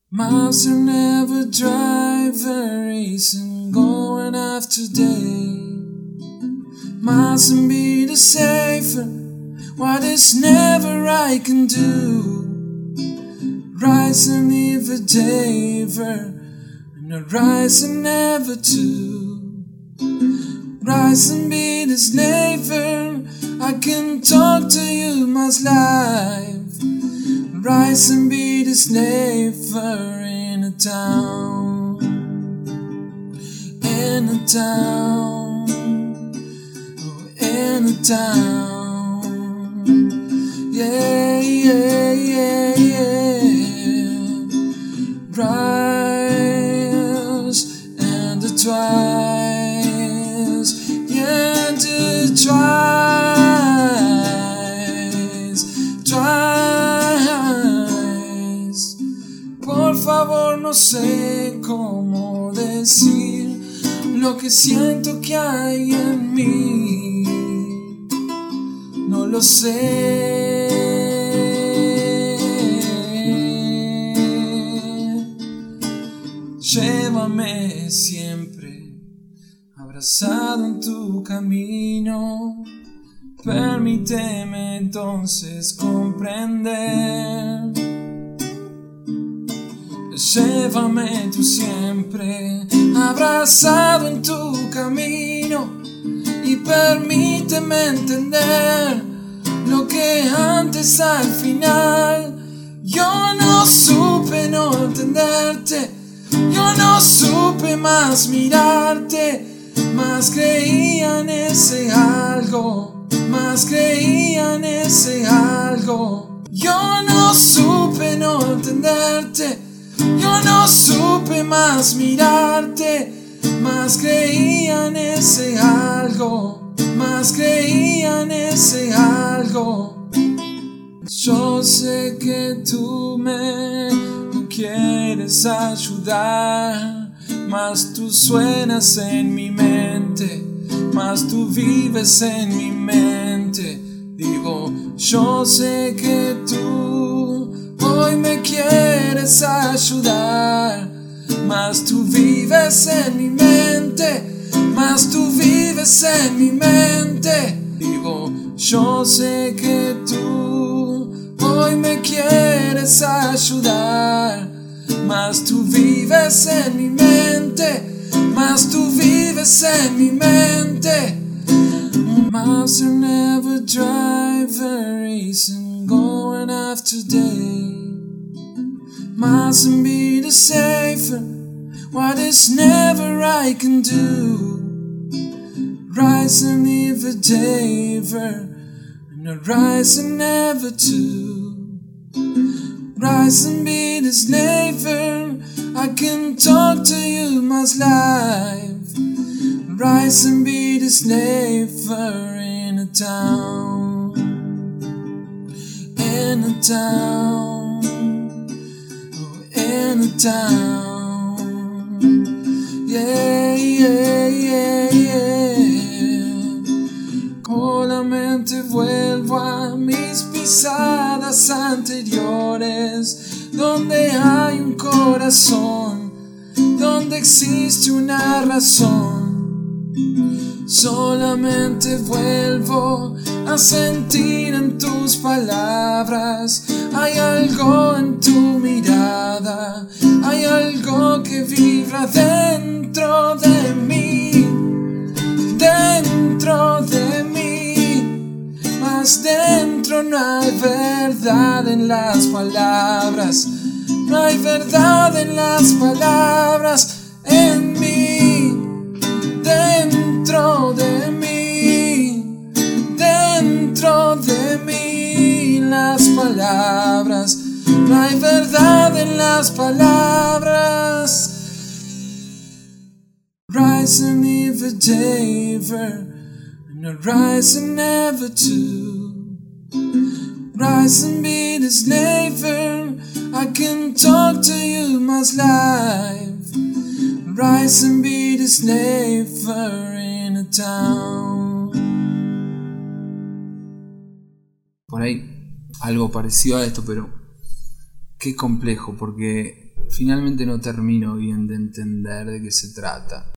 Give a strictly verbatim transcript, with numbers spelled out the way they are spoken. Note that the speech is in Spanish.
Master never driver isn't going after day. Mustn't be the safer. What is never I can do. Rising never daver, and a rising never to. Rising be the slaver. I can talk to you most life. Rise and be the slaver in a town, in a town, oh, in a town. Yeah, yeah, yeah, yeah. Rise and the twice, yeah, the twice, twice. Por favor, no sé cómo decir lo que siento que hay en mí. No lo sé. Llévame siempre abrazado en tu camino. Permíteme entonces comprender. Llévame tú siempre abrazado en tu camino y permíteme entender lo que antes al final yo no supe no entenderte, yo no supe más mirarte, más creía en ese algo, más creía en ese algo. Yo no supe no entenderte, yo no supe más mirarte, más creía en ese algo, más creía en ese algo. Yo sé que tú me quieres ayudar, más tú suenas en mi mente, más tú vives en mi mente. Digo, yo sé que tú hoy me quieres ayudar, más tú vives en mi mente, más tú vives en mi mente. Digo, yo sé que tú hoy me quieres ayudar, más tú vives en mi mente, más tú vives en mi mente. Master never driver isn't going after day. Mustn't be the safer. What is never I can do. Rise and never daver, and a rise and never to. Rise and be the slaver. I can talk to you most life. Rise and be the slaver in a town, in a town, oh, in a town. Yeah, yeah, yeah, yeah. Con la mente vuelvo a mis pisadas anteriores, donde hay un corazón, donde existe una razón. Solamente vuelvo a sentir en tus palabras. Hay algo en tu mirada, hay algo que vibra dentro de mí, dentro de mí. Mas dentro no hay verdad en las palabras, no hay verdad en las palabras en mí. Dentro de mí, dentro de mí, las palabras, no hay verdad en las palabras. Rise and never daver, and a rise and never to. Rise and be the slaver. I can talk to you most life. Rise and be the slaver in a town. Por ahí algo parecido a esto, pero qué complejo, porque finalmente no termino bien de entender de qué se trata.